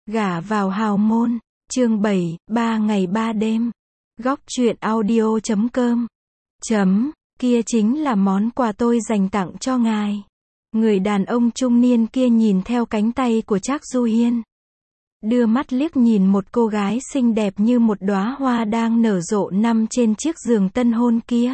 Gả vào hào môn, chương 7, 3 ngày 3 đêm. Góc truyện audio.com. Kia chính là món quà tôi dành tặng cho ngài. Người đàn ông trung niên kia nhìn theo cánh tay của Trác Du Hiên. Đưa mắt liếc nhìn một cô gái xinh đẹp như một đóa hoa đang nở rộ nằm trên chiếc giường tân hôn kia.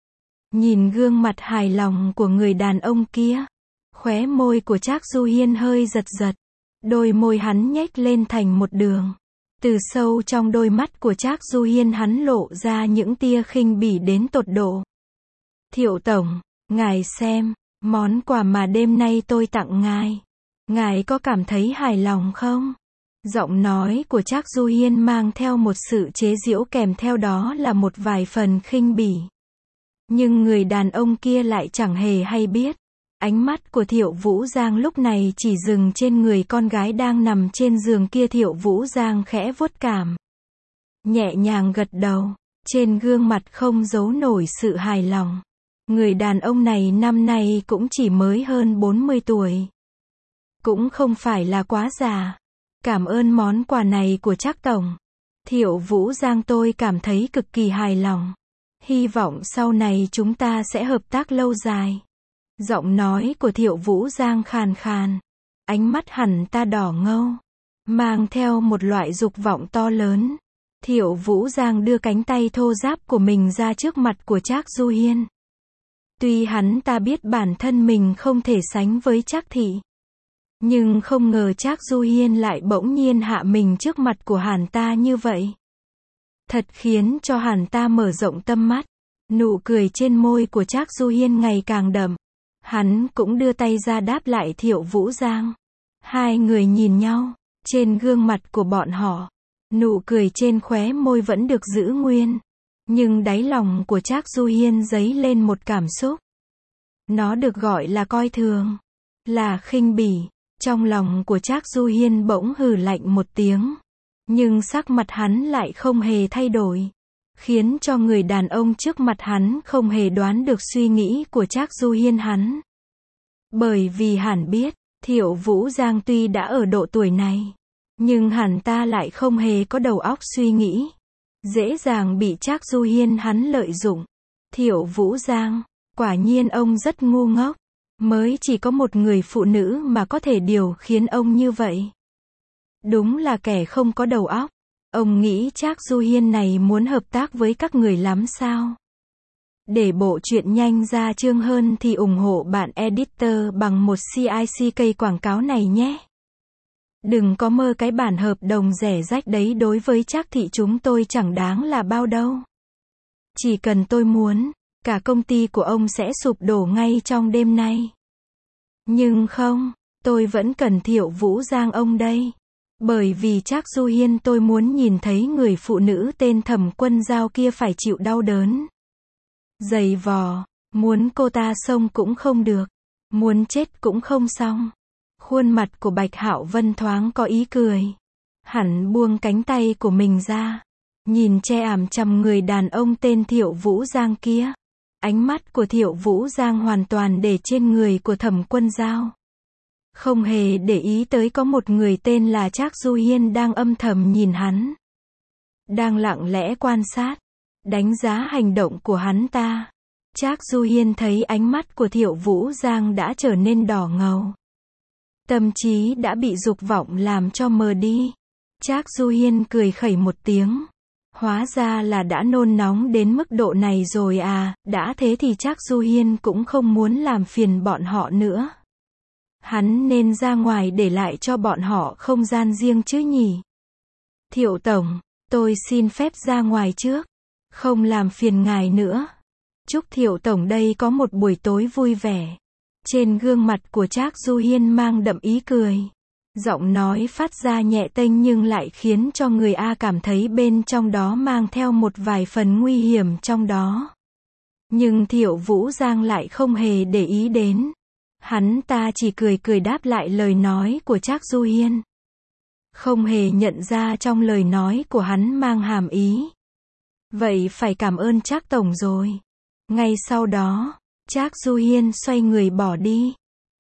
Nhìn gương mặt hài lòng của người đàn ông kia. Khóe môi của Trác Du Hiên hơi giật giật. Đôi môi hắn nhếch lên thành một đường. Từ sâu trong đôi mắt của Trác Du Hiên hắn lộ ra những tia khinh bỉ đến tột độ. Thiệu tổng, ngài xem, món quà mà đêm nay tôi tặng ngài. Ngài có cảm thấy hài lòng không? Giọng nói của Trác Du Hiên mang theo một sự chế giễu kèm theo đó là một vài phần khinh bỉ. Nhưng người đàn ông kia lại chẳng hề hay biết. Ánh mắt của Thiệu Vũ Giang lúc này chỉ dừng trên người con gái đang nằm trên giường kia. Thiệu Vũ Giang khẽ vuốt cảm. Nhẹ nhàng gật đầu. Trên gương mặt không giấu nổi sự hài lòng. Người đàn ông này năm nay cũng chỉ mới hơn 40 tuổi. Cũng không phải là quá già. Cảm ơn món quà này của Trác tổng. Thiệu Vũ Giang, tôi cảm thấy cực kỳ hài lòng. Hy vọng sau này chúng ta sẽ hợp tác lâu dài. Giọng nói của Thiệu Vũ Giang khàn khàn. Ánh mắt hẳn ta đỏ ngâu. Mang theo một loại dục vọng to lớn. Thiệu Vũ Giang đưa cánh tay thô ráp của mình ra trước mặt của Trác Du Hiên. Tuy hắn ta biết bản thân mình không thể sánh với Trác thị. Nhưng không ngờ Trác Du Hiên lại bỗng nhiên hạ mình trước mặt của hắn ta như vậy. Thật khiến cho hắn ta mở rộng tâm mắt. Nụ cười trên môi của Trác Du Hiên ngày càng đậm. Hắn cũng đưa tay ra đáp lại Thiệu Vũ Giang. Hai người nhìn nhau. Trên gương mặt của bọn họ, nụ cười trên khóe môi vẫn được giữ nguyên. Nhưng đáy lòng của Trác Du Hiên dấy lên một cảm xúc. Nó được gọi là coi thường. Là khinh bỉ. Trong lòng của Trác Du Hiên bỗng hừ lạnh một tiếng. Nhưng sắc mặt hắn lại không hề thay đổi. Khiến cho người đàn ông trước mặt hắn không hề đoán được suy nghĩ của Trác Du Hiên hắn. Bởi vì hắn biết, Thiệu Vũ Giang tuy đã ở độ tuổi này, nhưng hắn ta lại không hề có đầu óc suy nghĩ. Dễ dàng bị Trác Du Hiên hắn lợi dụng. Thiệu Vũ Giang, quả nhiên ông rất ngu ngốc. Mới chỉ có một người phụ nữ mà có thể điều khiến ông như vậy. Đúng là kẻ không có đầu óc. Ông nghĩ Trác Du Hiên này muốn hợp tác với các người lắm sao? Để bộ truyện nhanh ra chương hơn thì ủng hộ bạn editor bằng một CICK quảng cáo này nhé. Đừng có mơ cái bản hợp đồng rẻ rách đấy, đối với Trác thị chúng tôi chẳng đáng là bao đâu. Chỉ cần tôi muốn, cả công ty của ông sẽ sụp đổ ngay trong đêm nay. Nhưng không, tôi vẫn cần Thiệu Vũ Giang ông đây. Bởi vì Trác Du Hiên, tôi muốn nhìn thấy người phụ nữ tên Thẩm Quân Giao kia phải chịu đau đớn. Giày vò, muốn cô ta sống cũng không được, muốn chết cũng không xong. Khuôn mặt của Bạch Hạo Vân thoáng có ý cười. Hắn buông cánh tay của mình ra, nhìn che ảm chằm người đàn ông tên Thiệu Vũ Giang kia. Ánh mắt của Thiệu Vũ Giang hoàn toàn để trên người của Thẩm Quân Giao. Không hề để ý tới có một người tên là Trác Du Hiên đang âm thầm nhìn hắn. Đang lặng lẽ quan sát, đánh giá hành động của hắn ta. Trác Du Hiên thấy ánh mắt của Thiệu Vũ Giang đã trở nên đỏ ngầu. Tâm trí đã bị dục vọng làm cho mờ đi. Trác Du Hiên cười khẩy một tiếng. Hóa ra là đã nôn nóng đến mức độ này rồi à, đã thế thì Trác Du Hiên cũng không muốn làm phiền bọn họ nữa. Hắn nên ra ngoài để lại cho bọn họ không gian riêng chứ nhỉ. Thiệu tổng, tôi xin phép ra ngoài trước. Không làm phiền ngài nữa. Chúc Thiệu tổng đây có một buổi tối vui vẻ. Trên gương mặt của Trác Du Hiên mang đậm ý cười. Giọng nói phát ra nhẹ tênh nhưng lại khiến cho người A cảm thấy bên trong đó mang theo một vài phần nguy hiểm trong đó. Nhưng Thiệu Vũ Giang lại không hề để ý đến. Hắn ta chỉ cười cười đáp lại lời nói của Trác Du Hiên. Không hề nhận ra trong lời nói của hắn mang hàm ý. Vậy phải cảm ơn Trác tổng rồi. Ngay sau đó, Trác Du Hiên xoay người bỏ đi.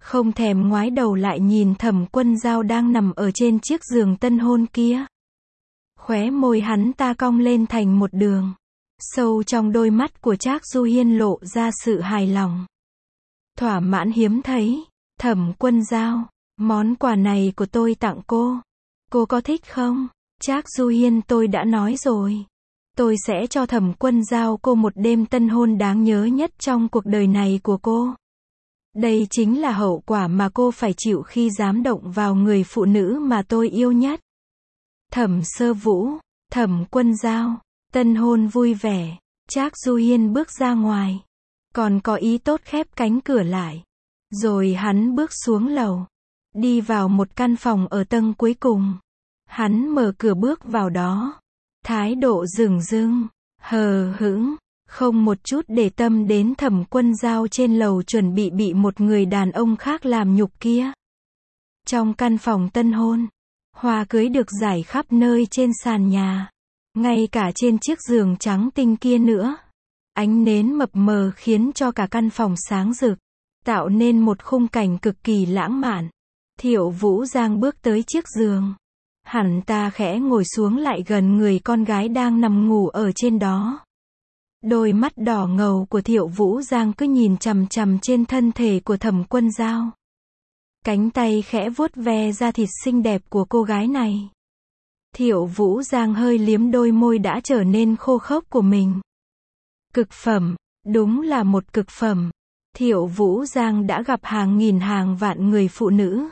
không thèm ngoái đầu lại nhìn Thẩm Quân Dao đang nằm ở trên chiếc giường tân hôn kia. Khóe môi hắn ta cong lên thành một đường. Sâu trong đôi mắt của Trác Du Hiên lộ ra sự hài lòng. Thỏa mãn hiếm thấy. Thẩm Quân Dao, món quà này của tôi tặng cô. Cô có thích không? Trác Du Hiên, tôi đã nói rồi. Tôi sẽ cho Thẩm Quân Dao cô một đêm tân hôn đáng nhớ nhất trong cuộc đời này của cô. Đây chính là hậu quả mà cô phải chịu khi dám động vào người phụ nữ mà tôi yêu nhất. Thẩm Sơ Vũ, Thẩm Quân Dao, tân hôn vui vẻ. Trác Du Hiên bước ra ngoài. Còn có ý tốt khép cánh cửa lại. Rồi hắn bước xuống lầu. Đi vào một căn phòng ở tầng cuối cùng. Hắn mở cửa bước vào đó. Thái độ dửng dưng, hờ hững, không một chút để tâm đến Thẩm Quân Dao trên lầu chuẩn bị một người đàn ông khác làm nhục kia. Trong căn phòng tân hôn, hoa cưới được rải khắp nơi trên sàn nhà. Ngay cả trên chiếc giường trắng tinh kia nữa. Ánh nến mập mờ khiến cho cả căn phòng sáng rực, tạo nên một khung cảnh cực kỳ lãng mạn. Thiệu Vũ Giang bước tới chiếc giường. Hắn ta khẽ ngồi xuống lại gần người con gái đang nằm ngủ ở trên đó. Đôi mắt đỏ ngầu của Thiệu Vũ Giang cứ nhìn chằm chằm trên thân thể của Thẩm Quân Dao. Cánh tay khẽ vuốt ve da thịt xinh đẹp của cô gái này. Thiệu Vũ Giang hơi liếm đôi môi đã trở nên khô khốc của mình. Cực phẩm, đúng là một cực phẩm. Thiệu Vũ Giang đã gặp hàng nghìn hàng vạn người phụ nữ.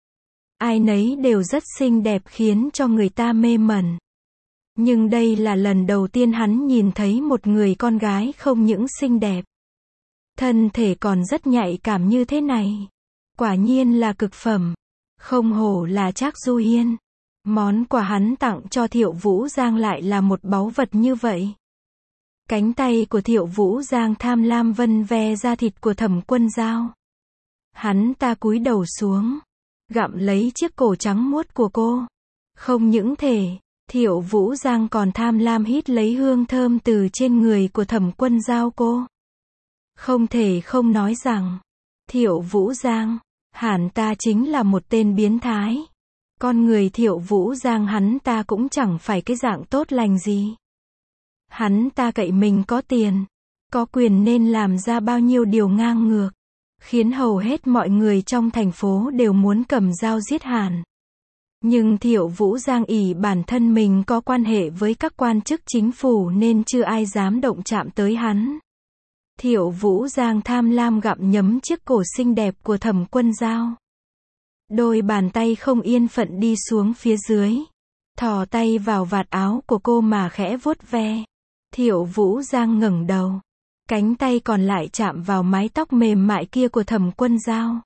Ai nấy đều rất xinh đẹp khiến cho người ta mê mẩn. Nhưng đây là lần đầu tiên hắn nhìn thấy một người con gái không những xinh đẹp, thân thể còn rất nhạy cảm như thế này. Quả nhiên là cực phẩm. Không hổ là Trác Du Hiên. Món quà hắn tặng cho Thiệu Vũ Giang lại là một báu vật như vậy. Cánh tay của Thiệu Vũ Giang tham lam vân ve da thịt của Thẩm Quân Dao. Hắn ta cúi đầu xuống, gặm lấy chiếc cổ trắng muốt của cô. Không những thế, Thiệu Vũ Giang còn tham lam hít lấy hương thơm từ trên người của Thẩm Quân Dao cô. Không thể không nói rằng, Thiệu Vũ Giang, hắn ta chính là một tên biến thái. Con người Thiệu Vũ Giang hắn ta cũng chẳng phải cái dạng tốt lành gì. Hắn ta cậy mình có tiền, có quyền nên làm ra bao nhiêu điều ngang ngược, khiến hầu hết mọi người trong thành phố đều muốn cầm dao giết hắn. Nhưng Thiệu Vũ Giang ỷ bản thân mình có quan hệ với các quan chức chính phủ nên chưa ai dám động chạm tới hắn. Thiệu Vũ Giang tham lam gặm nhấm chiếc cổ xinh đẹp của Thẩm Quân Dao. Đôi bàn tay không yên phận đi xuống phía dưới, thò tay vào vạt áo của cô mà khẽ vuốt ve. Thiệu Vũ Giang ngẩng đầu, cánh tay còn lại chạm vào mái tóc mềm mại kia của Thẩm Quân Dao.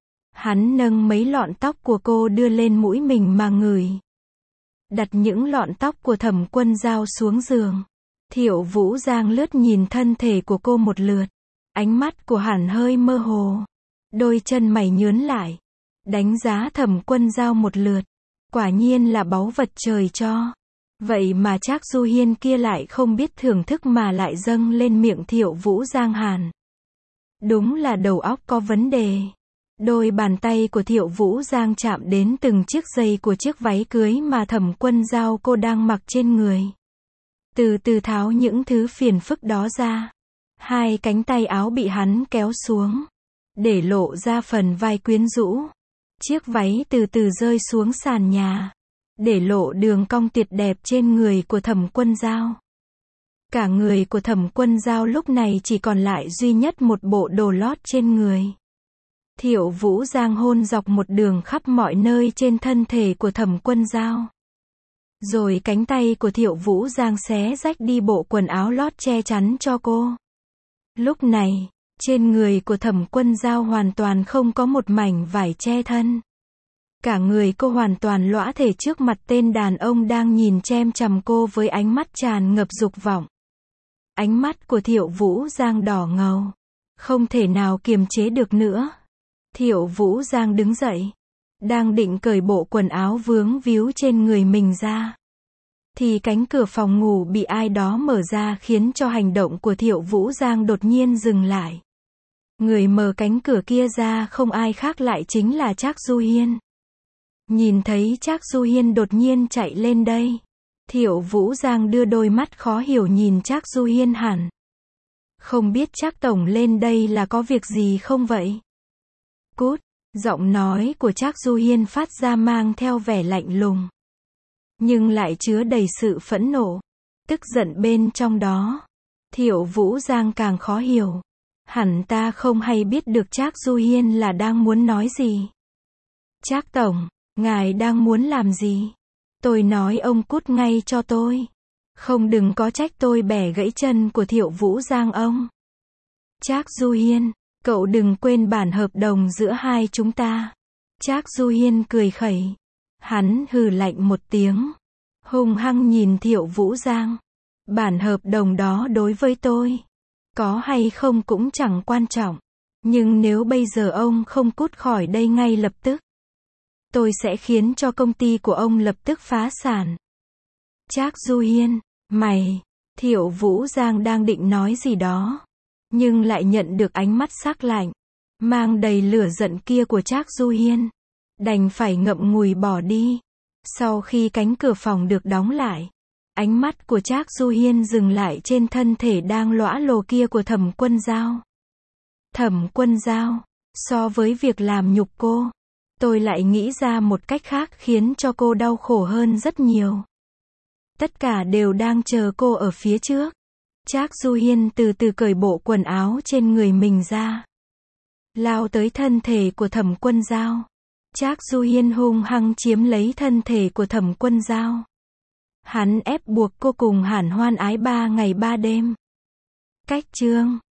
Hắn nâng mấy lọn tóc của cô đưa lên mũi mình mà ngửi. Đặt những lọn tóc của Thẩm Quân Dao xuống giường. Thiệu Vũ Giang lướt nhìn thân thể của cô một lượt. Ánh mắt của hắn hơi mơ hồ. Đôi chân mày nhướn lại. Đánh giá Thẩm Quân Dao một lượt. Quả nhiên là báu vật trời cho. Vậy mà Trác Du Hiên kia lại không biết thưởng thức mà lại dâng lên miệng Thiệu Vũ Giang hàn. Đúng là đầu óc có vấn đề. Đôi bàn tay của Thiệu Vũ Giang chạm đến từng chiếc dây của chiếc váy cưới mà Thẩm Quân Dao cô đang mặc trên người. Từ từ tháo những thứ phiền phức đó ra. Hai cánh tay áo bị hắn kéo xuống, để lộ ra phần vai quyến rũ. Chiếc váy từ từ rơi xuống sàn nhà, để lộ đường cong tuyệt đẹp trên người của Thẩm Quân Dao. Cả người của Thẩm Quân Dao lúc này chỉ còn lại duy nhất một bộ đồ lót trên người. Thiệu Vũ Giang hôn dọc một đường khắp mọi nơi trên thân thể của Thẩm Quân Dao. Rồi cánh tay của Thiệu Vũ Giang xé rách đi bộ quần áo lót che chắn cho cô. Lúc này, trên người của Thẩm Quân Dao hoàn toàn không có một mảnh vải che thân. Cả người cô hoàn toàn lõa thể trước mặt tên đàn ông đang nhìn chem chằm cô với ánh mắt tràn ngập dục vọng. Ánh mắt của Thiệu Vũ Giang đỏ ngầu, không thể nào kiềm chế được nữa. Thiệu Vũ Giang đứng dậy, đang định cởi bộ quần áo vướng víu trên người mình ra, thì cánh cửa phòng ngủ bị ai đó mở ra khiến cho hành động của Thiệu Vũ Giang đột nhiên dừng lại. Người mở cánh cửa kia ra không ai khác lại chính là Trác Du Hiên. Nhìn thấy Trác Du Hiên đột nhiên chạy lên đây, Thiệu Vũ Giang đưa đôi mắt khó hiểu nhìn Trác Du Hiên hẳn. Không biết Trác tổng lên đây là có việc gì không vậy? Cút, giọng nói của Trác Du Hiên phát ra mang theo vẻ lạnh lùng, nhưng lại chứa đầy sự phẫn nộ, tức giận bên trong đó. Thiệu Vũ Giang càng khó hiểu. Hẳn ta không hay biết được Trác Du Hiên là đang muốn nói gì. Trác tổng, ngài đang muốn làm gì? Tôi nói ông cút ngay cho tôi. Không đừng có trách tôi bẻ gãy chân của Thiệu Vũ Giang ông. Trác Du Hiên, cậu đừng quên bản hợp đồng giữa hai chúng ta. Trác Du Hiên cười khẩy. Hắn hừ lạnh một tiếng, hung hăng nhìn Thiệu Vũ Giang. Bản hợp đồng đó đối với tôi, có hay không cũng chẳng quan trọng. Nhưng nếu bây giờ ông không cút khỏi đây ngay lập tức, tôi sẽ khiến cho công ty của ông lập tức phá sản. Trác Du Hiên, mày, Thiệu Vũ Giang đang định nói gì đó, nhưng lại nhận được ánh mắt sắc lạnh, mang đầy lửa giận kia của Trác Du Hiên. Đành phải ngậm ngùi bỏ đi. Sau khi cánh cửa phòng được đóng lại, ánh mắt của Trác Du Hiên dừng lại trên thân thể đang lõa lồ kia của Thẩm Quân Dao. Thẩm Quân Dao, so với việc làm nhục cô, tôi lại nghĩ ra một cách khác khiến cho cô đau khổ hơn rất nhiều. Tất cả đều đang chờ cô ở phía trước. Trác Du Hiên từ từ cởi bộ quần áo trên người mình ra, lao tới thân thể của Thẩm Quân Dao. Trác Du Hiên hung hăng chiếm lấy thân thể của Thẩm Quân Dao. Hắn ép buộc cô cùng hàn hoan ái 3 ngày 3 đêm. Cách chương